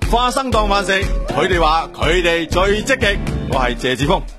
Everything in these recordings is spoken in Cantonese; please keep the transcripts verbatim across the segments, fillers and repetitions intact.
花生當飯食，佢哋話佢哋最積極。我係謝志峰。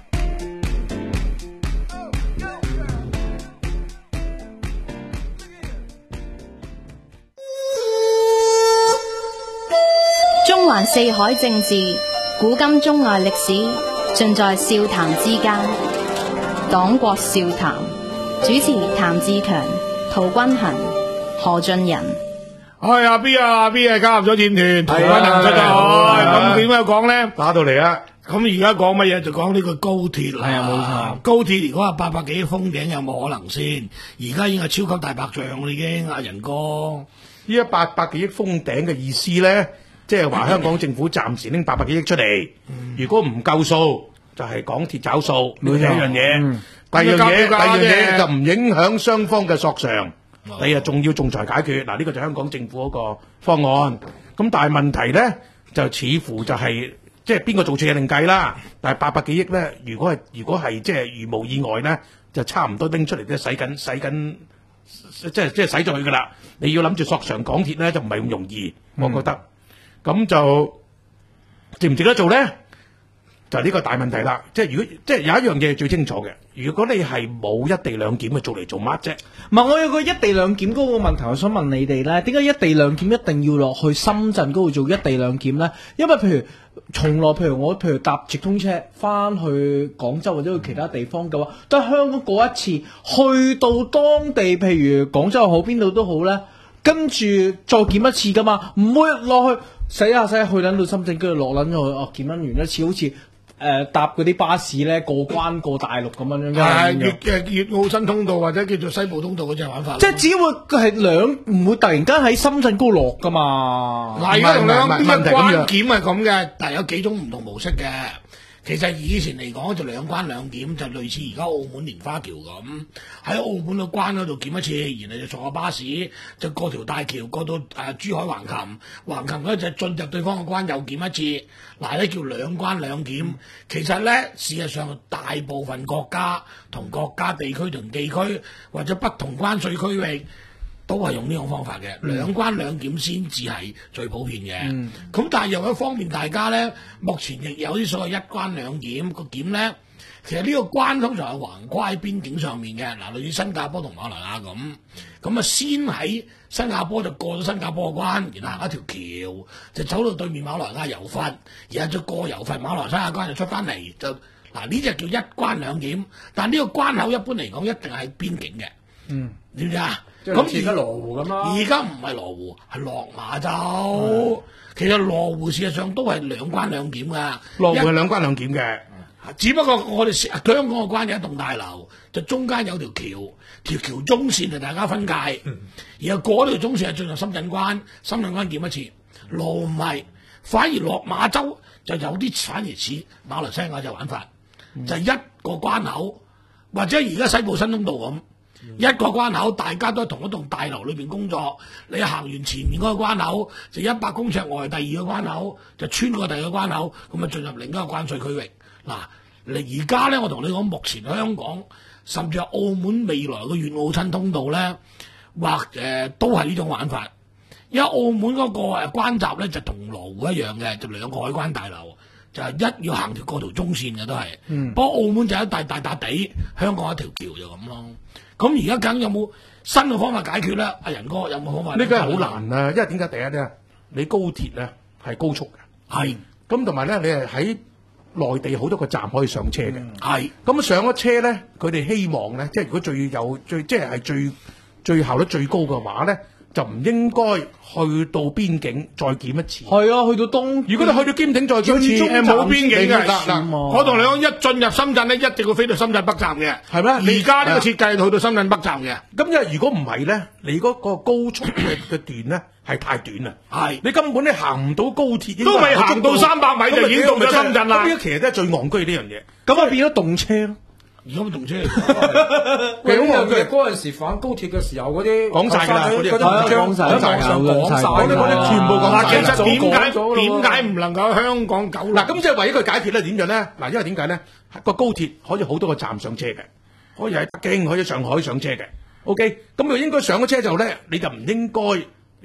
中環四海政治，古今中外歷史，盡在笑談之間。黨國笑談，主持譚志強、陶君衡、何俊仁。 係阿 B 啊，阿 B 啊加入咗戰團，陶君衡出咗去。咁點解講咧？打到嚟啦！咁而家講乜嘢？就講呢個高鐵啦。係啊，冇錯。高鐵如果話八百幾億封頂有冇可能先？而家已經係超級大白象啦，已經阿仁哥。 呢一八百幾億封頂嘅意思咧，即係話香港政府暫時拎八百幾億出嚟，如果唔夠數，就係港鐵找數。呢一樣嘢，第二樣嘢，第二樣嘢就唔影響雙方嘅索償。你啊仲要仲裁解決，嗱呢個就香港政府嗰個方案。咁但係問題咧，就似乎就係即係邊個做錯嘢另計啦。但係八百幾億咧，如果係如果係即係如無意外咧，就差唔多拎出嚟都使緊使緊，即係即係使咗佢噶啦。你要諗住索償港鐵咧，就唔係咁容易，我覺得。咁就值唔值得做咧？就係呢個大問題啦。即係如果即係有一樣嘢係最清楚嘅，如果你係冇一地兩檢，去做嚟做乜啫？ 唔係，我有個一地兩檢嗰個問題，我想問你哋咧，點解一地兩檢一定要落去深圳嗰度做一地兩檢咧？因為譬如從來譬如我譬如搭直通車翻去廣州或者去其他地方嘅話，都係香港過一次，去到當地譬如廣州又好邊度都好咧，跟住再檢一次噶嘛，唔會落去洗下洗下去撚到深圳，跟住落撚咗去哦檢撚完一次，好似。誒、呃、搭嗰啲巴士咧過關過大陸咁樣樣嘅， 係粵嘅粵澳新通道或者叫做西部通道嗰隻玩法。 即係只會係兩唔會突然間喺深圳高落噶嘛。 嗱，而家同兩邊嘅關檢係咁嘅，但係有幾種唔同模式嘅。其實以前嚟講就兩關兩檢，就類似而家澳門蓮花橋咁，喺澳門嘅關嗰度檢一次，然後就坐個巴士就過條大橋過到誒、呃、珠海橫琴，橫琴嗰就進入對方嘅關又檢一次，嗱呢叫兩關兩檢。其實咧事實上大部分國家同國家地區同地區或者不同關稅區域，都係用呢種方法嘅，兩關兩檢先至係最普遍嘅。咁、嗯、但係又一方面，大家咧目前亦有啲所謂一關兩檢個檢咧，其實呢個關通常係橫跨喺邊境上面嘅。嗱，類似新加坡同馬來亞咁，咁啊先喺新加坡就過咗新加坡嘅關，然後行一條橋就走到對面馬來亞柔佛，然後再過柔佛馬來西亞關就出翻嚟，就嗱呢隻叫一關兩檢。但係呢個關口一般嚟講一定係邊境嘅。嗯，知唔知啊？咁而家羅湖咁啦，而家唔係羅湖，係落馬洲。其實羅湖事實上都係兩關兩檢噶。 羅湖係兩關兩檢嘅， 只不過我哋香港嘅關有一棟大樓，就中間有條橋，條橋中線就大家分界，嗯、然後過呢條中線係進入深圳關，深圳關檢一次。羅湖唔係，反而落馬洲就有啲反而似馬來西亞嘅玩法，嗯、就係一個關口，或者而家西部新通道咁。一個關口，大家都喺同一棟大樓裏邊工作。你行完前面嗰個關口，就一百公尺外第二個關口，就穿過第二個關口，咁啊進入另一個關稅區域。嗱，你而家咧，我同你講，目前香港甚至係澳門未來嘅粵澳新通道咧，或誒、呃、都係呢種玩法。因為澳門嗰個誒關閘咧就同羅湖一樣嘅，就兩個海關大樓，就係一要行條過條中線嘅都係。嗯。不過澳門就一大大笪地，香港一條橋就咁咯。咁而家梗有冇新嘅方法解決咧？阿仁哥有冇方法？ 呢個係好難啊！因為點解第一咧，你高鐵咧係高速嘅，係咁同埋咧，你係喺內地好多個站可以上車嘅，係咁上咗車咧，佢哋希望咧，即係如果最有最即係係最最效率最高嘅話咧，就唔應該去到邊境再檢一次。係啊，去到東， 如果你去到邊境再檢一次， 誒冇邊境嘅嗱嗱，我同你講，一進入深圳咧，一定要飛到深圳北站嘅，係咩？而家呢個設計去到深圳北站嘅。 咁因為如果唔係咧，你嗰個高速嘅嘅段咧係太短啦，係你根本咧行唔到高鐵， 都未行到三百米就已經到咗深圳啦。 咁呢其實都係最戇居呢樣嘢。 咁啊變咗動車咯。 而家咪動車， 幾好嘅。嗰陣時反高鐵嘅時候，嗰啲講晒㗎啦，嗰啲講晒，講晒，講晒，嗰啲全部講晒。 其實點解點解唔能夠香港九龍？ 嗱，咁即係為咗佢解決咧，點樣咧？嗱，因為點解咧？個高鐵可以好多個站上車嘅，可以喺北京，可以喺上海上車嘅。OK，咁佢應該上咗車之後咧，你就唔應該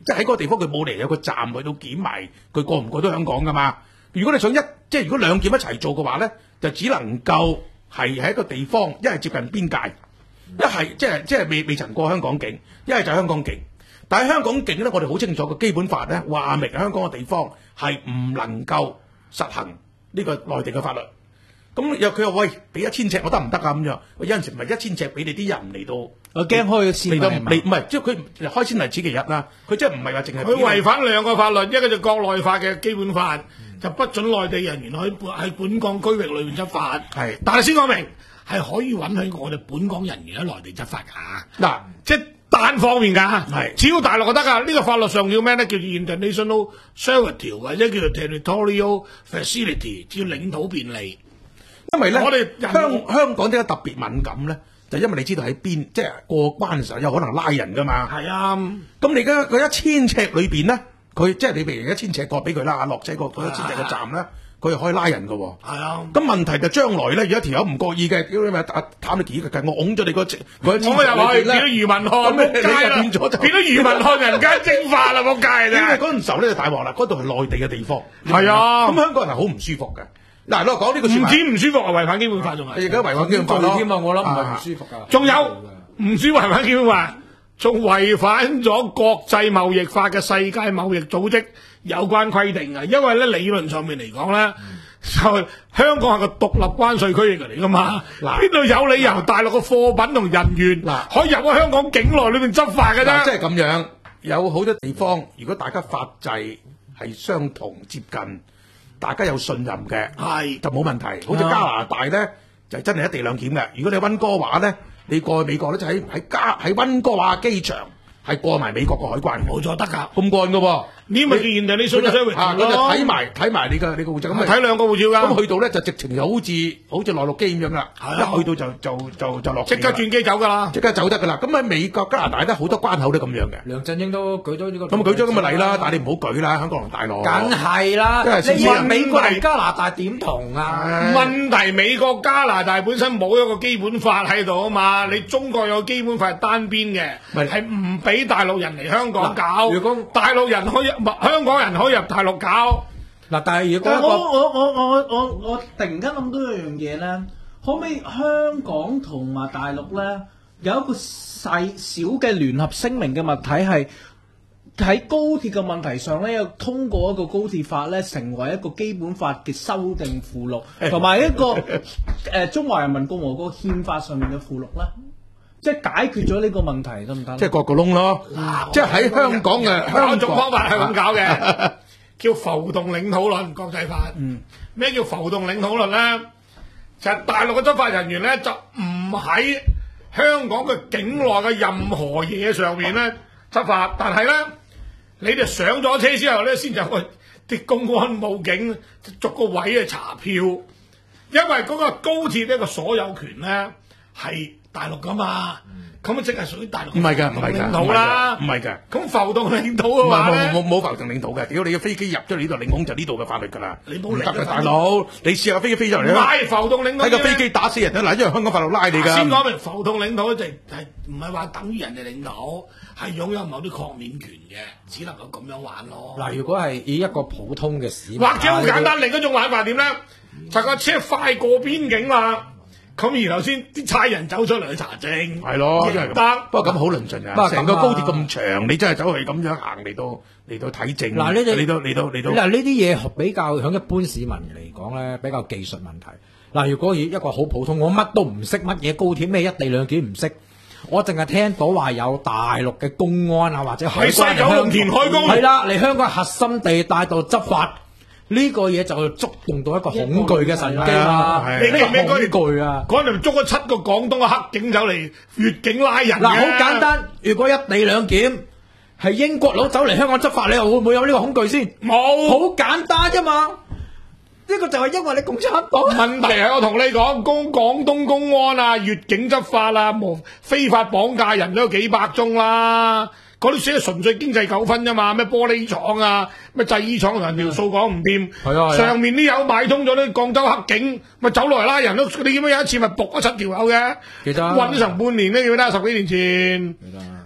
即係喺嗰個地方佢冇嚟有個站去到檢埋佢過唔過到香港噶嘛。如果你想一即係如果兩檢一齊做嘅話咧，就只能夠係喺一個地方，一係接近邊界，一係即係即係未未曾過香港境，一係就係香港境。但係香港境咧，我哋好清楚個基本法咧話明香港嘅地方係唔能夠實行呢個內地嘅法律。咁又佢話喂，俾一千尺我得唔得啊？咁樣有陣時唔係一千尺俾你啲人嚟到， 我驚開咗先嚟到嚟唔係，即係佢開先例此其一啦。佢即係唔係話淨係佢違反兩個法律，一個就國內法嘅基本法，就不准內地人員喺喺本港區域裏面執法。 係， 但係先講明係可以允許我哋本港人員喺內地執法㗎。 嗱， 即係單方面㗎， 係只要大陸就得㗎。呢個法律上叫咩咧？叫做 International Servitude 或者叫做 Territorial Facility， 叫領土便利。 因為咧， 我哋香香港點解特別敏感咧？就因為你知道喺邊，即係過關嘅時候有可能拉人噶嘛。 係啊， 咁你而家佢一千尺裏邊咧，佢即係你譬如一千尺過俾佢啦，落車個嗰一千尺嘅站咧，佢又可以拉人噶。 係啊。 咁問題就將來咧，如果條友唔覺意嘅，屌你咪打貪你幾個計，我拱咗你個嗰一千尺我入去變咗漁民漢， 咁你仆街啦！ 變咗就變咗漁民漢人間蒸發啦，仆街因為啦！ 嗰陣時候咧就大鑊啦，嗰度係內地嘅地方。 係啊， 咁香港人係好唔舒服嘅。嗱，我講呢個唔止唔舒服啊，違反基本法仲係。 而家違反基本法咯添啊！我諗唔係唔舒服㗎。 仲有唔止違反基本法，仲違反咗國際貿易法嘅世界貿易組織有關規定啊！因為咧理論上面嚟講咧，就香港係個獨立關稅區域嚟㗎嘛，邊度有理由大陸嘅貨品同人員嗱可以入咗香港境內裏面執法㗎啫？ 即係咁樣，有好多地方，如果大家法制係相同接近。大家有信任嘅， 係就冇問題。好似加拿大咧，就真係一地兩檢嘅。如果你溫哥華咧，你過去美國咧，就喺喺加喺溫哥華機場係過埋美國個海關， 冇錯得㗎， 咁幹㗎喎。 呢咪叫現地你信咗商業啊，佢就睇埋睇埋你嘅你個護照，咁睇兩個護照㗎。 咁去到咧就直情就好似好似內陸機咁樣啦，一去到就就就就落。 即刻轉機走㗎啦， 即刻走得㗎啦。咁喺美國加拿大咧好多關口都咁樣嘅。 梁振英都舉咗呢個。 咁啊舉咗咁咪嚟啦，但係你唔好舉啦，香港同大陸。 梗係啦，你問美國同加拿大點同啊？ 問題美國加拿大本身冇一個基本法喺度啊嘛，你中國有基本法係單邊嘅，係唔俾大陸人嚟香港搞。如果大陸人可以，香港人可以入大陸搞。 嗱，但係如果我我我我我我突然間諗到一樣嘢咧，可唔可以香港同埋大陸咧有一個細小嘅聯合聲明嘅物體係喺高鐵嘅問題上咧，有通過一個高鐵法咧，成為一個基本法嘅修訂附錄，同埋一個誒、呃、中華人民共和國憲法上面嘅附錄咧，即係解決咗呢個問題得唔得？ 即係割個窿咯，即係喺香港嘅香港種方法係咁搞嘅。叫浮動領土論國際法，咩、嗯、叫浮動領土論咧？就係、是、大陸嘅執法人員咧，就唔喺香港嘅境內嘅任何嘢上面咧執法，但係咧你哋上咗車之後咧，先就去啲公安武警逐個位去查票，因為嗰個高鐵呢個所有權咧係大陸噶嘛。咁啊，即係屬於大陸唔係㗎，唔係㗎， 領土啦， 唔係㗎。 咁浮動領土嘅話咧， 冇冇冇浮動領土嘅。屌你嘅飛機入咗嚟呢度領空就呢度嘅法律㗎啦。 你冇得㗎，大佬，你試下飛機飛咗嚟啦。 唔係浮動領土， 喺個飛機打死人啦！嗱，因為香港法律拉你㗎。 先講明浮動領土就係唔係話等於人哋領土，係擁有某啲豁免權嘅，只能夠咁樣玩咯。 嗱，如果係以一個普通嘅市民， 或者好簡單，另一種玩法點咧？就個車快過邊境啦。咁然後先啲差人走出嚟去查證， 係咯， 得。 不過咁好論盡啊！成個高鐵咁長，你真係走去咁樣行嚟到嚟到睇證， 嗱呢啲嚟到嚟到嚟到。 嗱呢啲嘢比較響一般市民嚟講咧，比較技術問題。嗱，如果以一個好普通，我乜都唔識，乜嘢高鐵咩一地兩檢唔識，我淨係聽到話有大陸嘅公安啊或者海關喺西九龍填海工， 係啦，嚟香港核心地帶度執法。呢個嘢就觸動到一個恐懼嘅神經啦！ 你記唔記得恐懼啊？ 嗰陣捉咗七個廣東嘅黑警走嚟越境拉人嘅。 嗱，好簡單，如果一地兩檢係英國佬走嚟香港執法，你又會唔會有呢個恐懼先？ 冇， 好簡單啫嘛！呢個就係因為你共產黨。 問題係我同你講，公廣東公安啊、越境執法啊、無非法綁架人都有幾百宗啦。嗰啲寫係純粹經濟糾紛啫嘛，咩玻璃廠啊，咩製衣廠同人條數講唔掂，上面啲友買通咗啲廣州黑警，咪走落嚟拉人咯。你見唔見有一次咪仆咗七條友嘅， 記得韞咗成半年咧，記得十幾年前。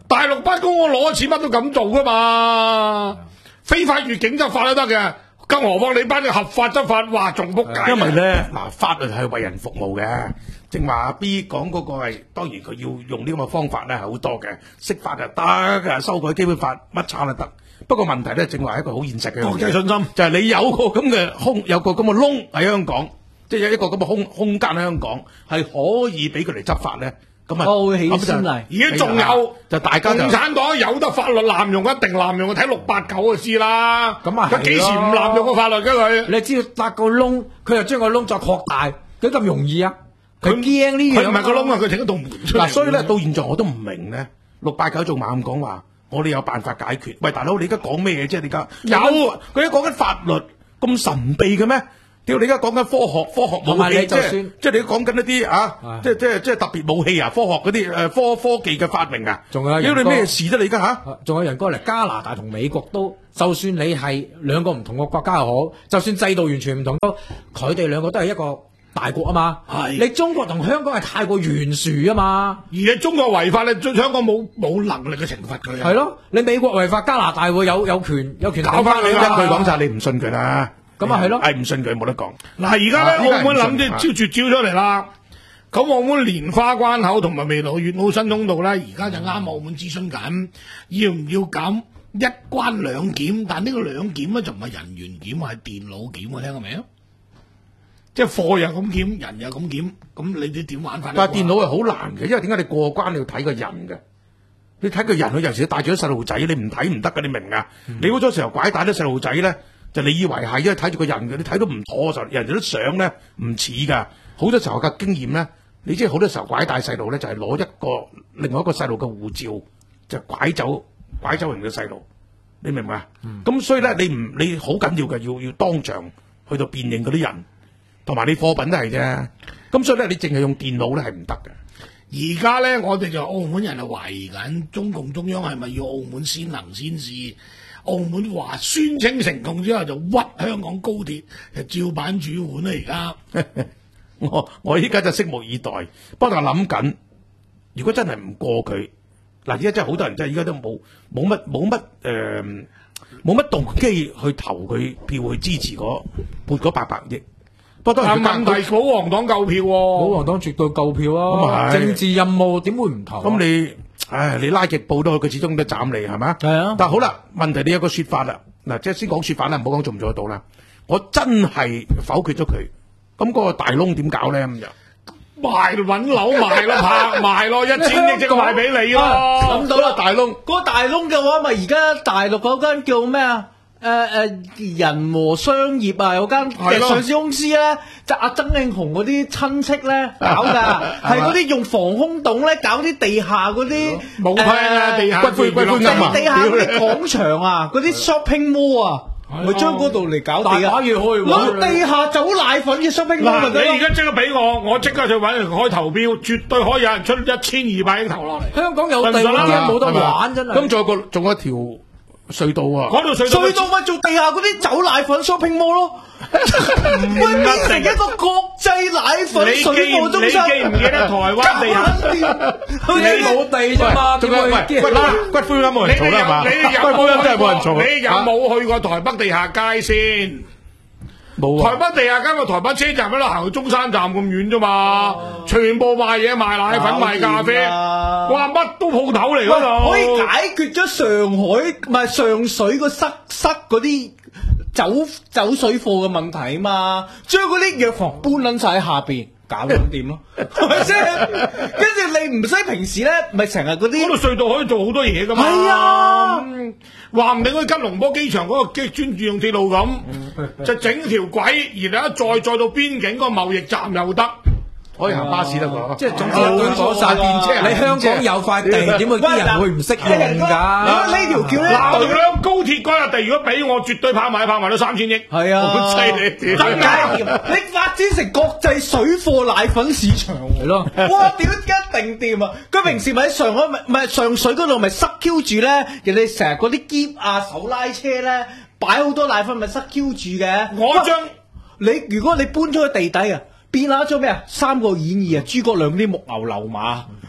大陸不公我攞錢乜都咁做噶嘛，非法越境執法都得嘅，更何況你班嘅合法執法，哇仲仆街。 因為咧嗱，法律係為人服務嘅。正話阿 B 講嗰個係，當然佢要用呢咁嘅方法咧係好多嘅，釋法就得嘅，修改基本法乜叉都得。不過問題咧，正話係一個好現實嘅國際信心， 就係你有個咁嘅空，有個咁嘅窿喺香港，即係有一個咁嘅空空間喺香港，係可以俾佢哋執法咧。咁啊， 我會起先例。 而家仲有就大家就共產黨有得法律濫用，一定濫用，睇六八九就知啦。 咁啊係咯佢幾時唔濫用個法律嘅佢？ 你只要搭個窿，佢就將個窿再擴大，幾咁容易啊？佢驚呢樣， 佢唔係個窿啊，佢整一道門出嚟。 嗱，所以咧到現在我都唔明咧，六八九仲猛咁講話，我哋有辦法解決。喂，大佬，你而家講咩嘢啫？你而家有佢而家講緊法律咁神秘嘅咩？屌，你而家講緊科學，科學武器，即係即係你講緊一啲啊，即係即係即係特別武器啊，科學嗰啲誒科科技嘅發明啊， 仲有屌你咩事啫？你而家吓， 仲有人過嚟加拿大同美國都，就算你係兩個唔同嘅國家又好，就算制度完全唔同都，佢哋兩個都係一個大國啊嘛。 係你中國同香港係太過懸殊啊嘛。 而你中國違法，你香港冇冇能力去懲罰佢。 係咯，你美國違法，加拿大會有有權有權搞翻你啦。 一句講晒，你唔信佢啦。 咁啊係咯， 係唔信佢冇得講。 嗱，而家咧啊澳門諗住招絕招出嚟啦。咁澳門蓮花關口同埋未來粵澳新通道咧，而家就啱澳門諮詢緊，要唔要咁一關兩檢？但呢個兩檢咧就唔係人員檢，係電腦檢啊！聽過未啊？即係貨又咁檢，人又咁檢，咁你哋點玩法？ 但係電腦係好難嘅，因為點解你過關你要睇個人嘅？你睇個人，佢有時帶住啲細路仔，你唔睇唔得㗎，你明啊？嗯、你好多時候拐帶啲細路仔咧。就你以為係，因為睇住個人嘅，你睇到唔妥就人哋啲相咧唔似㗎。好多時候嘅經驗咧，你知好多時候拐帶細路咧就係、是、攞一個另外一個細路嘅護照，就拐走拐走人嘅細路，你明唔明啊？咁、嗯、所以咧，你唔你好緊要嘅，要要當場去到辨認嗰啲人，同埋你貨品都係啫。咁所以咧，你淨係用電腦咧係唔得嘅。 而家咧，我哋就澳門人係懷疑緊中共中央係咪要澳門先行先試？澳門話宣稱成功之後就屈香港高鐵，就照版煮碗啦！而家我我依家就拭目以待，不過我諗緊，如果真係唔過佢，嗱，而家真係好多人真係依家都冇冇乜冇乜誒冇乜動機去投佢票去支持嗰撥嗰八百億。不過當然問題保皇黨夠票喎、哦， 保皇黨絕對夠票啊！政治任務點會唔投、啊？ 咁你？唉，你拉極報都佢始終都斬你係咪？係啊。 但係好啦，問題你有個說法啦，嗱，即係先講說法啦，唔好講做唔做得到啦。我真係否決咗佢，咁嗰個大窿點搞咧？咁就賣揾樓賣咯，拍賣咯，一千億即係賣俾你咯。 諗到啦，大窿。嗰個大窿嘅話，咪而家大陸嗰間叫咩啊？誒、呃、誒，人和商業啊，有間上市公司咧，就阿曾慶紅嗰啲親戚咧搞噶，係嗰啲用防空洞咧搞啲地下嗰啲冇批啊，地下骨灰骨灰龕啊， 地下嗰啲廣場啊，嗰啲 shopping mall 啊，咪將嗰度嚟搞地下，攞地下走奶粉嘅 shopping mall 咪得咯。 你而家即刻俾我，我即刻就揾人開投標，絕對可以有人出一千二百億投落嚟。 香港有地嗰啲冇得玩真係。 咁仲有個仲有一條隧道啊！ 嗰條隧道隧道咪做地下嗰啲走奶粉 shopping mall 咯，會變成一個國際奶粉水貨中心。 你記唔記得台灣地下？ 你冇地啫嘛？ 仲有喂骨骨灰龕冇人嘈啦係嘛？ 你有骨灰龕真係冇人嘈。 你有冇去過台北地下街先？ 冇啊！ 台北地下街個台北車站喺度行去中山站咁遠啫嘛，全部賣嘢賣奶粉賣咖啡，哇乜都鋪頭嚟嗰度， 可以解決咗上海唔係上水個塞塞嗰啲走走水貨嘅問題啊嘛，將嗰啲藥房搬撚晒喺下邊。搞咁掂咯，係咪先？跟住你唔使平時咧，咪成日嗰啲嗰度隧道可以做好多嘢噶嘛？ 係啊， 話唔定好似吉隆坡機場嗰個機專注用鐵路咁，就整條軌，然後一再再到邊境個貿易站又得。 可以行巴士得喎， 即係總之佢坐晒電車。你香港有塊地，點會啲人會唔識用㗎？ 呢條橋咧， 嗱，同樣高鐵嗰笪地，如果俾我，絕對拍賣，拍賣到三千億。 係啊， 好犀利， 真係你發展成國際水貨奶粉市場嚟咯。哇，屌一定掂啊！佢平時咪喺上海咪唔係上水嗰度咪塞 Q 住咧，人哋成日嗰啲篋啊、手拉車咧，擺好多奶粉咪塞 Q 住嘅。 我將你如果你搬出去地底啊！變下咗咩啊？三國演義啊，諸葛亮啲木牛流馬，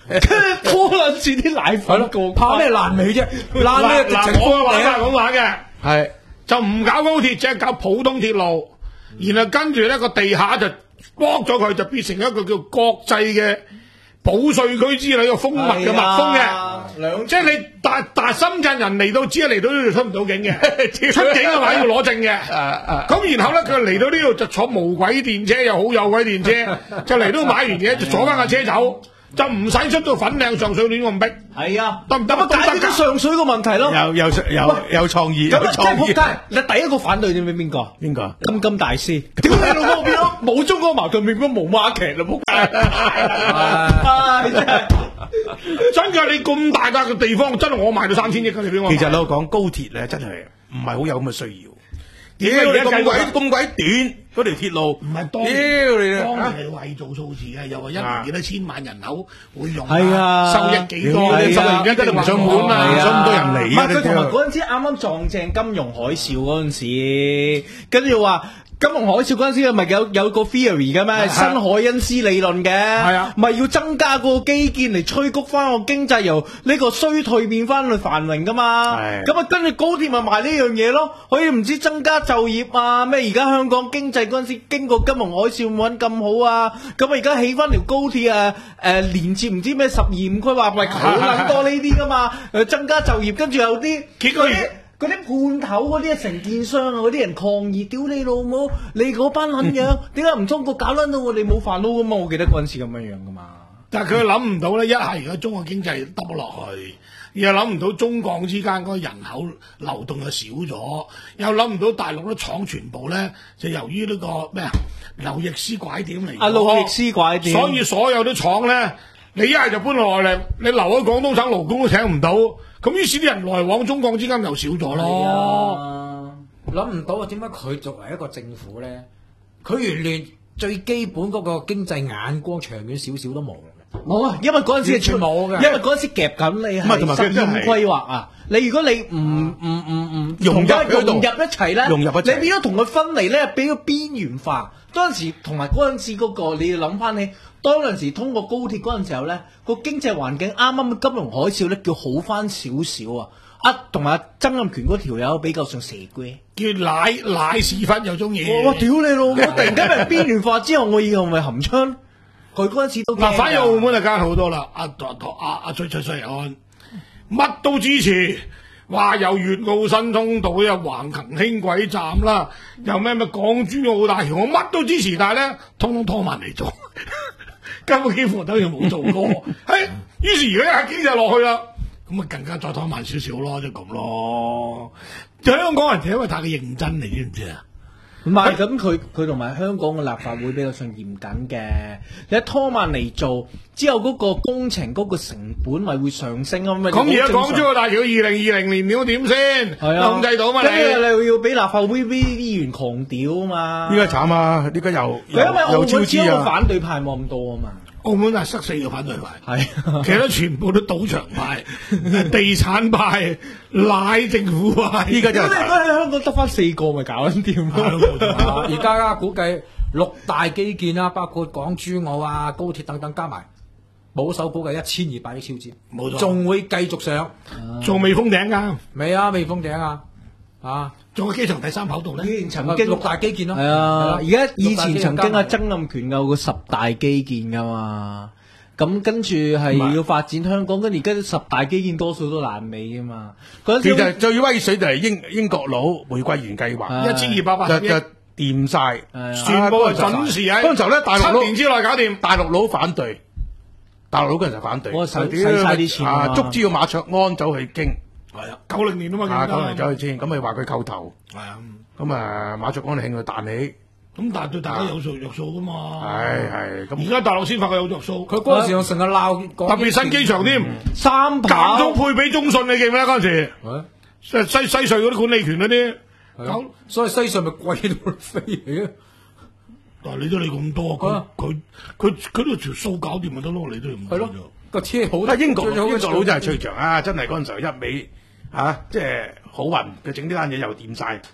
拖撚住啲奶粉過， 怕咩爛尾啫？爛尾直嗱， 情我嘅玩封頂。 法係咁玩嘅， 係就唔搞高鐵，只係搞普通鐵路，然後跟住咧個地下就剝咗佢，就變成一個叫國際嘅保稅區之類嘅封密嘅密封嘅。 兩即係你大大深圳人嚟到，只係嚟到呢度出唔到境嘅，出境嘅話要攞證嘅。咁然後咧，佢嚟到呢度就坐無軌電車，又好有軌電車，就嚟到買完嘢就坐翻架車走，就唔使出到粉嶺上水亂咁逼。 係啊， 得唔得？ 咁啊解決咗上水個問題咯。 有有有有創意，有咁啊，即係創意。 仆街！你第一個反對知唔知邊個？ 邊個？ 金金大師，屌你老母變咗冇中國矛盾，變咗冇孖劇啦，仆街！唉真係真㗎，你咁大笪嘅地方，真係我賣到三千億㗎，你俾我賣。 其實老實講高鐵咧，真係唔係好有咁嘅需要。 點屌你咁解而家計劃鬼咁鬼短嗰條鐵路， 唔係當屌年， 你當啊！ 年係為做數字嘅，又話一年幾多千萬人口會用， 係啊收益幾多？ 屌你十你十年年而家真係唔想滿啊，唔想咁多人嚟啊！ 唔係佢同埋你嗰陣時啱啱撞正金融海嘯嗰陣時，跟住話金融海嘯嗰陣時咪有有個 theory 嘅咩？新凱恩斯理論嘅，係啊咪要增加個基建嚟催谷翻個經濟由呢個衰退變翻去繁榮噶嘛？ 係咁啊，跟住高鐵咪賣呢樣嘢咯，可以唔知增加就業啊咩？而家香港經濟嗰陣時經過金融海嘯冇咁好啊，咁啊而家起翻條高鐵啊誒連接唔知咩十二五規劃，咪好撚多呢啲噶嘛？誒增加就業，跟住有啲結果嗰啲嗰啲判頭嗰啲承建商啊，嗰啲人抗議，屌你老母！你嗰班撚樣，點解唔通過搞撚到我哋冇飯撈噶嘛？我記得嗰陣時咁樣樣噶嘛。 但係佢諗唔到咧，一係而家中國經濟耷咗落去，又諗唔到中港之間嗰個人口流動就少咗，又諗唔到大陸啲廠全部咧就由於呢、個咩啊路易斯拐點嚟。 啊，路易斯拐點。 所以所有啲廠咧，你一係就搬落嚟，你留喺廣東省勞工都請唔到，咁於是啲人來往中港之間又少咗咯。 諗唔到啊！點解佢作為一個政府咧，佢原連最基本嗰個經濟眼光長遠少少都冇嘅。 冇啊，因為嗰陣時係出完全冇嘅因為嗰陣時夾緊你唔係同埋係實驗佢真係規劃啊！你如果你唔唔唔唔融入同佢喺度融入一齊咧， 融入一齊你變咗同佢分離咧，俾佢邊緣化。嗰陣時同埋嗰陣時嗰個，你要諗翻起當陣時通過高鐵嗰陣時候咧，個經濟環境啱啱金融海嘯咧，叫好翻少少啊！啊，同埋曾蔭權嗰條友比較上蛇龜。 叫奶奶屎忽又中意。 我屌你老母！突然間俾邊緣化之後，我以後咪含槍。佢嗰陣時都驚㗎嗱，反而澳門就加好多啦。阿阿阿阿崔崔世安乜都支持，話由粵澳新通道又橫琴輕軌站啦，又咩咩港珠澳大橋，我乜都支持，但係咧通通拖慢嚟做，根本幾乎等於冇做過。係，於是而家一經濟落去啦，咁啊更加再拖慢少少咯，就咁咯。香港人就因為太過認真，你知唔知啊？ 唔係咁，佢佢同埋香港嘅立法會比較上嚴謹嘅，你一拖慢嚟做之後，嗰個工程嗰個成本咪會上升啊嘛。 咁而家港珠澳大橋二零二零年點點先？ 係啊， 控制到嘛？ 跟住你你又要俾立法會啲議員狂屌啊嘛。 依家慘啊！依家又佢因為澳又超支門只有個啊！ 反對派冇咁多啊嘛。 澳門係塞四個反對派， 係其實全部都賭場派、地產派、奶政府派。 依家真係咁你喺香港得翻四個咪搞緊掂咯。 啊而家啊，估計六大基建啦，包括港珠澳啊、高鐵等等加埋，保守估計一千二百億超支， 冇錯仲會繼續上， 仲未封頂㗎， 未啊？未封頂啊！啊， 仲有機場第三跑道咧。 以前曾經六大基建咯， 係啊，而家以前曾經啊， 六大基建曾蔭權有個十大基建噶嘛，咁跟住係要發展香港，跟住而家十大基建多數都爛尾啊嘛。嗰陣時其實最威水就係英英國佬玫瑰園計劃， 啊一千二百八十億， 就就掂晒， 係全部係準時喺嗰陣時候咧，大陸佬七年之內搞掂。 大陸佬反對，大陸佬嗰陣時候反對， 我使屌使晒啲錢啊啊！捉知個馬卓安走去傾， 係啊，九零年啊嘛， 啊， 記得九零走去傾，咁咪話佢叩頭， 係啊， 咁啊馬卓安就興佢彈起， 咁但係對大家有數着數㗎嘛。 係係咁而家大陸先發覺有着數， 佢嗰陣時我成日鬧， 特別新機場添， 三間跑中配俾中信，你記唔記得嗰陣時？ 係西西西隧嗰啲管理權嗰啲， 係啊所以西隧咪貴到飛嚟嘅。 但係你都理咁多，佢啊佢佢佢都條數搞掂咪得咯，你都唔係咯，個車好啊英國最好英國佬真係吹脹啊！真係嗰陣時候一味啊，即係好運，佢整呢單嘢又掂晒，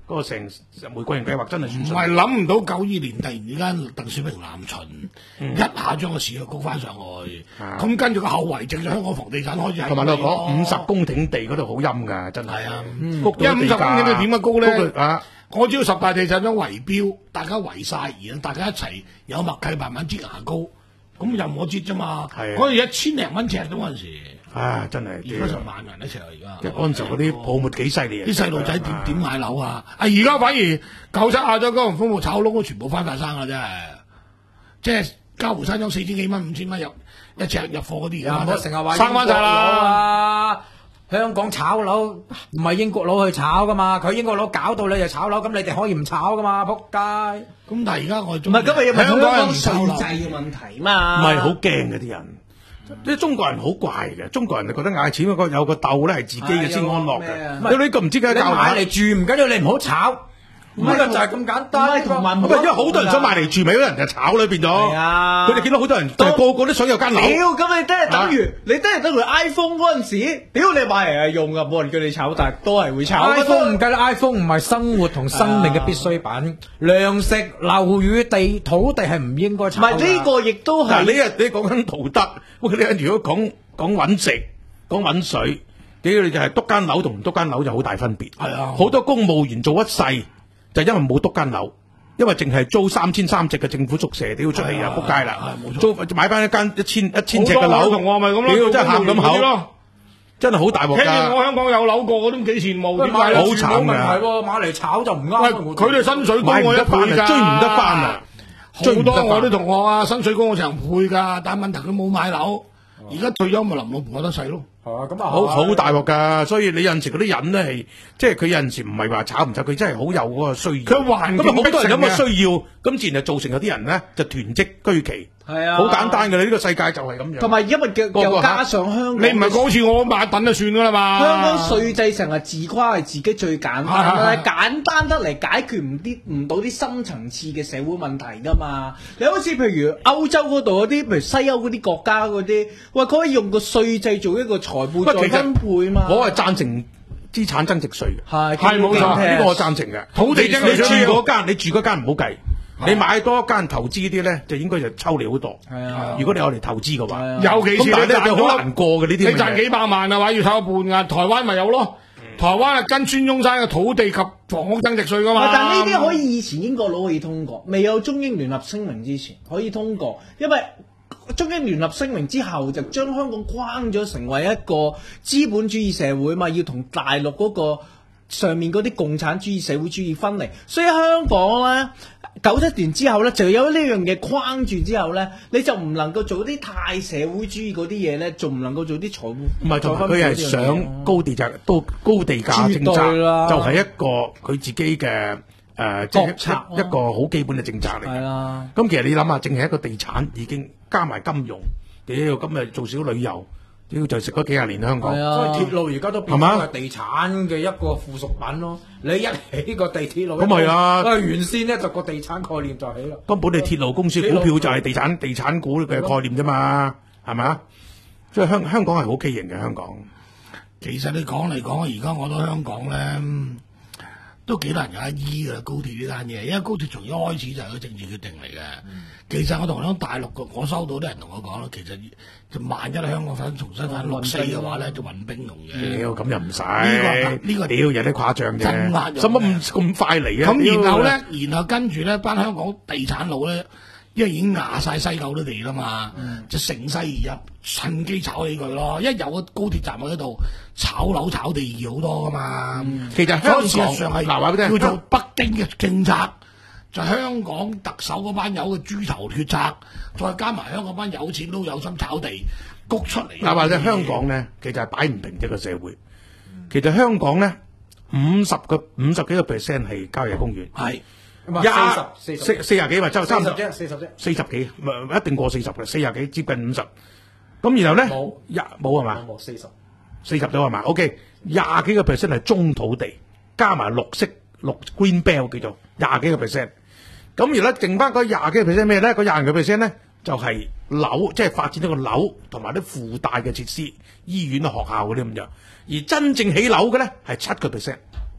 嗰個成玫瑰園計劃真係唔算係諗唔到九二年突然之間鄧小平南巡，一下將個市又高翻上去， 啊咁跟住個後遺症就香港房地產開始係同埋我咁嚟講五十公頃地嗰度好陰㗎，真係係啊， 谷到因為五十公頃你點解高咧？ 谷到啊！ 我知道十大地產商圍標，大家圍晒，而大家一齊有默契，慢慢擠牙膏，咁任我擠啫嘛。 係啊嗰陣一千零蚊尺啫嗰陣時， 啊，真係而家成萬銀一尺啊！而家即係嗰陣時嗰啲泡沫幾犀利啊！ 啲細路仔點點買樓啊？啊！而家反而九七亞洲金融風暴炒窿都全部翻晒生啦，真係。即係嘉湖山莊四千幾蚊、五千蚊入一尺入貨嗰啲， 唔好成日話生翻晒啦。 香港炒樓唔係英國佬去炒噶嘛，佢英國佬搞到你就炒樓，咁你哋可以唔炒噶嘛，仆街！ 咁但係而家我哋唔係今日要問香港人唔稅炒樓制嘅問題嘛？ 唔係好驚嘅啲人，即係中國人好怪嘅。中國人就覺得嗌錢嗰個有個竇咧係自己嘅先安樂係有嘅。 個你呢個唔知點你解教買嚟住唔緊要，你唔好炒。呢個就係咁簡單， 同埋唔係因為好多人想買嚟住，咪有人就炒啦變咗。 係啊佢哋見到好多人就係個個都想有間樓。 屌，咁你真係等於你真係等於 iPhone 嗰陣時，屌你買嚟係用噶，冇人叫你炒，但係都係會炒。 iPhone 唔計啦，iPhone 唔係生活同生命嘅必需品，糧食、樓宇、地、土地係唔應該唔炒㗎。 係呢個亦都嗱，你係啊你講緊道德，喂你如果講講揾食、講揾水，屌你就係篤間樓同唔篤間樓就好大分別。 係啊好多公務員做一世就因為冇篤間樓。因為淨係租三千三尺嘅政府宿舍，屌出嚟就仆街啦！租買翻一間一千一千尺嘅樓， 同我咪咁咯， 屌真係喊咁口， 咯。 真係好大鑊聽見我㗎！ 香港有樓過，我都幾羨慕。 喂， 點解咧？ 買嚟住好慘㗎冇問題喎，買嚟炒就唔喂， 啱。 佢哋薪水高買唔我一得翻啊， 倍㗎， 追唔得翻啊！追好唔得翻多我啲同學啊，薪水高我成倍㗎，但係問題佢冇買樓，而家退休咪臨老伴覺得細咯。 係啊，咁啊好好大鑊㗎，所以你有陣時嗰啲人咧係，即係佢有陣時唔係話炒唔炒，佢真係好有嗰個需要。 佢環境咁啊，好多人有咁逼成嘅需要，咁自然就造成有啲人咧就囤積居奇。 係啊， 好簡單㗎啦，呢個世界就係咁樣。 同埋因為嘅個個又加上香港， 你唔係講好似我買等就算㗎啦嘛？ 香港稅制成日自誇係自己最簡單啦， 係係係簡單得嚟解決唔啲唔到啲深層次嘅社會問題噶嘛。你好似譬如歐洲嗰度嗰啲，譬如西歐嗰啲國家嗰啲，喂，佢可以用個稅制做一個財富再分配嘛。 我係贊成資產增值稅嘅， 係係冇錯呢個我贊成嘅。 土地你你住增值稅嗰間，你住嗰間唔好計。你買多一間投資啲咧，就應該就抽你好多。 係啊如果你有嚟投資嘅話， 係啊尤其是咁但係咧就你賺咗好難過嘅呢啲咁嘅嘢。 你賺幾百萬啊，話要抽一半㗎，台灣咪有咯。台灣係跟孫中山嘅土地及房屋增值稅㗎嘛。 但呢啲可以以前英國佬可以通過，未有中英聯合聲明之前可以通過，因為中英聯合聲明之後就將香港框咗成為一個資本主義社會嘛，要同大陸嗰個上面嗰啲共產主義社會主義分離，所以香港呢，九七年之後呢，就有呢樣嘢框住之後呢，你就唔能夠做啲太社會主義嗰啲嘢呢，仲唔能夠做啲財務唔係，同埋佢係想高地價都高地價政策， 絕對啦就係一個佢自己嘅誒，即係國策啊一一個好基本嘅政策嚟係嘅。 啊。 咁其實你諗下，淨係一個地產已經加埋金融，屌今日做少旅遊，屌就食咗幾廿年香港。 係啊所以鐵路而家都變係嘛咗係地產嘅一個附屬品咯。你一起個地鐵路， 咁係啊啊原先咧就個地產概念就起啦。 根本你鐵路公司股票就係地產地產股嘅概念啫嘛，係咪啊？所以香香港係好畸形嘅香港。 其實你講嚟講，而家我覺得香港咧都幾難有得醫㗎啦，高鐵呢單嘢，因為高鐵從一開始就係個政治決定嚟嘅。 嗯其實我同響大陸個，我收到啲人同我講啦，其實就萬一香港想重新翻六四嘅話咧，就運兵用嘅。 屌咁又唔使呢個呢個屌有啲誇張啫， 真壓用嘅使乜咁咁快嚟啊？ 咁然後屌咧，然後跟住咧，班香港地產佬咧，因為已經壓晒西九啲地啦嘛，就乘勢而入，趁機炒起佢咯。一有個高鐵站喺度，炒樓炒地易好多噶嘛。 其實所以香港事實上係嗱話俾你聽叫做北京嘅政策，就香港特首嗰班友嘅豬頭決策，再加埋香港班有錢都有心炒地，谷出嚟。 嗱話咧，香港咧其實係擺唔平一個社會。其實香港咧五十個五十幾個 percent 係郊野公園， 係廿四十四四廿幾或者差唔多啫，四十啫。 四十幾，唔係一定過四十嘅，四廿幾接近五十。咁然後咧冇廿冇係嘛？ 冇四十。 四十到係嘛 ？OK，廿幾個 percent 係中土地，加埋綠色綠 green belt 叫做廿幾個 percent。咁而咧剩翻嗰廿幾個 percent 咩咧？嗰廿個 percent 咧就係樓，即係發展一個樓同埋啲附帶嘅設施，醫院啊、學校嗰啲咁樣。而真正起樓嘅咧係七個 percent。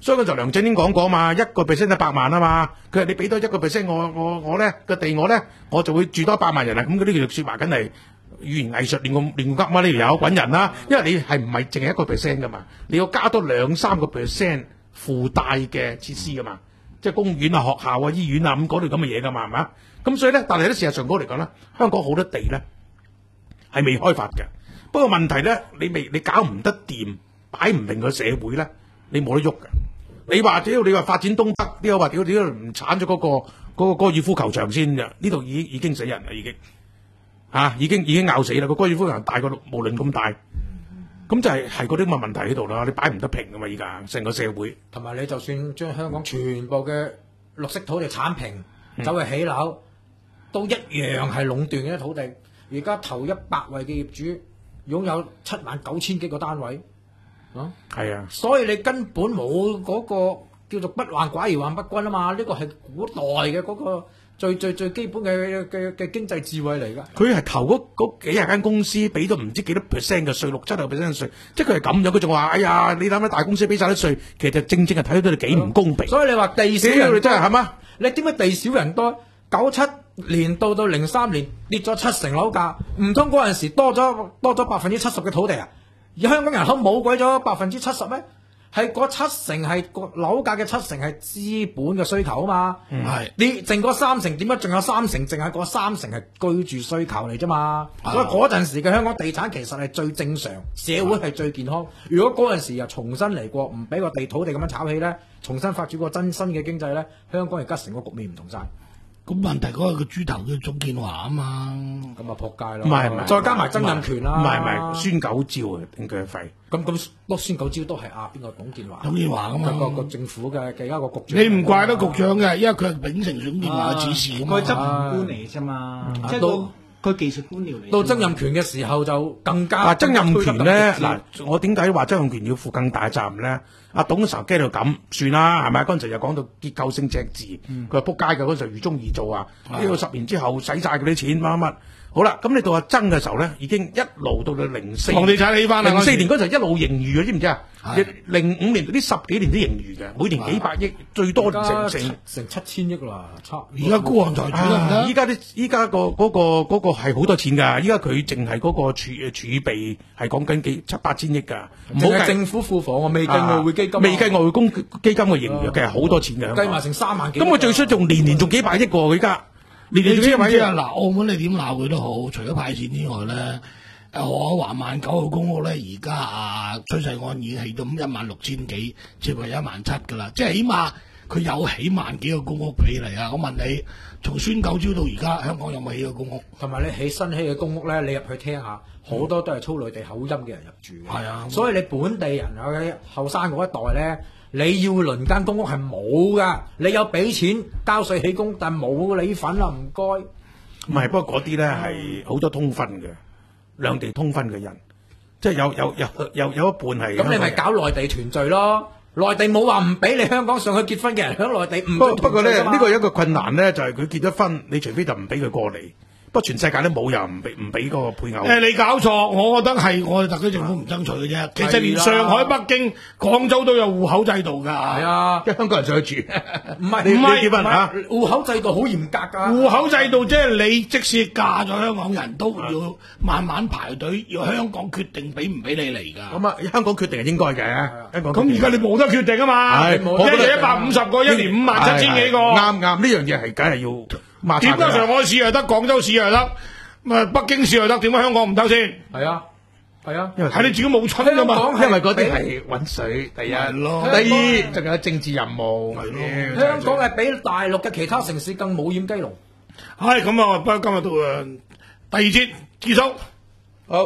所以嗰就梁振英講過嘛，一個 percent 一百萬啊嘛。佢話你俾多一個 percent 我我我咧個地我咧，我就會住多一百萬人啊。咁嗰啲叫説話，梗係語言藝術亂咁亂噏嘛，呢條友滾人啦。因為你係唔係淨係一個 percent 噶嘛，你要加多兩三個 percent 附帶嘅設施噶嘛，即係公園啊、學校啊、醫院啊咁嗰類咁嘅嘢噶嘛，係嘛？咁所以咧，但係咧事實上嗰嚟講咧，香港好多地咧係未開發嘅。不過問題咧，你未你搞唔得掂，擺唔定個社會咧，你冇得喐嘅。你話只要你話發展東北，呢個話屌屌唔剷咗嗰個嗰、嗰個高爾夫球場先啫，呢度已已經死人啦，已經嚇、啊，已經已經拗死啦。個高爾夫球場大過無論咁大，咁就係係嗰啲咁嘅問題喺度啦。你擺唔得平噶嘛，而家成個社會。 同埋你就算將香港全部嘅綠色土地剷平， 嗯、 走去起樓，都一樣係壟斷嘅土地。而家頭一百位嘅業主擁有七萬九千幾個單位。啊， 係啊， 所以你根本冇嗰個叫做不患寡而患不均啊嘛，呢個係古代嘅嗰個最最最基本嘅嘅嘅經濟智慧嚟㗎。 佢係投嗰嗰幾廿間公司俾咗唔知幾多 percent 嘅稅，六七十 percent 嘅稅，即係佢係咁樣。佢仲話：哎呀，你諗下大公司俾晒啲稅，其實就正正係睇到你幾唔公平。 所以你話地少人你真係係嘛？ 你點解地少人多？九七年到到零三年跌咗七成樓價，唔通嗰陣時多咗多咗百分之七十嘅土地啊？而香港人口冇鬼咗百分之七十咩？係嗰七成係個樓價嘅七成係資本嘅需求啊嘛。係、嗯、你剩嗰三成點解仲有三成？淨係嗰三成係居住需求嚟啫嘛。所以嗰陣時嘅香港地產其實係最正常，社會係最健康。如果嗰陣時又重新嚟過，唔俾個地土地咁樣炒起咧，重新發展個真新嘅經濟咧，香港而家成個局面唔同晒。 咁問題嗰個個豬頭叫鍾建華啊嘛， 咁啊撲街啦！ 唔係唔係， 再加埋曾蔭權啦， 唔係唔係孫九招啊，定佢係廢。 咁咁，多孫九招都係啊邊個董建華？ 董建華啊嘛， 個個政府嘅嘅一個局長。 你唔怪得局長嘅，因為佢係秉承董建華嘅指示啊嘛。 佢執行官嚟啫嘛，即係個佢技術官僚嚟。 到曾蔭權嘅時候就更加。 啊，曾蔭權咧嗱，我點解話曾蔭權要負更大責任咧？阿董嗰時候驚到咁，算啦，係咪？嗰陣時又講到結構性赤字，佢話撲街嘅嗰陣時愚忠易做啊！呢個十年之後使晒嗰啲錢乜乜。好啦，咁你到阿曾嘅時候咧，已經一路到到零四， 房地產起翻啦。 零四年嗰陣一路盈餘嘅，知唔知啊？零五年呢十幾年都盈餘嘅，每年幾百億，最多成成成七千億啦，差。 而家孤寒財主得唔得？ 依家啲依家個嗰個嗰個係好多錢㗎，依家佢淨係嗰個儲儲備係講緊幾七八千億㗎。唔好計政府庫房，我未計外匯基金， 未計外匯公基金嘅盈餘，其實好多錢㗎。 計埋成三萬幾。 咁佢最衰仲年年仲幾百億喎，佢而家。 你知唔知啊？嗱，澳門你點鬧佢都好，除咗派錢之外咧，誒我華萬九號公屋咧，而家啊崔世安已經起到一萬六千幾，接近一萬七㗎啦，即係起碼佢有起萬幾個公屋俾你啊！我問你，從孫九招到而家，香港有冇起過公屋？ 同埋你起新起嘅公屋咧，你入去聽下，好多都係操內地口音嘅人入住嘅。係啊，所以你本地人有啲後生嗰一代咧。你要輪間公屋係冇噶，你有俾錢交稅起公，但冇你份啦，唔該。 唔係，不過嗰啲咧係好多通分嘅，兩地通分嘅人，即係有有有有有一半係。 咁你咪搞內地團聚咯？內地冇話唔俾你香港上去結婚嘅人喺內地唔。 不不過咧，呢個有一個困難咧，就係佢結咗婚，你除非就唔俾佢過嚟。不過全世界都冇又唔俾唔俾嗰個配偶。 誒，你搞錯，我覺得係我哋特區政府唔爭取嘅啫。其實連上海、北京、廣州都有戶口制度㗎。係啊， 因為香港人上去住。 唔係唔係結婚嚇， 戶口制度好嚴格㗎。 戶口制度即係你即使嫁咗香港人都要慢慢排隊，要香港決定俾唔俾你嚟㗎。 咁啊，香港決定係應該嘅。香港。 咁而家你冇得決定啊嘛。係，一日一百五十個，一年五萬七千幾個。啱啱呢樣嘢係梗係要。點解上海市又得，廣州市又得，咁北京市又得，點解香港唔得先？ 係啊，係啊， 因為睇你自己冇春㗎嘛。 因為嗰啲係揾水，第一，第二仲有政治任務。 香港係比大陸嘅其他城市更冇掩雞籠。 係咁啊，不過今日到誒第二節結束。 好，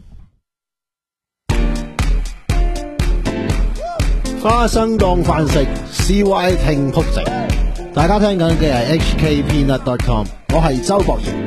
花生當飯食 ，C Y 聽曲食。大家聽緊嘅係 H K Peanut dot com， 我係周博賢。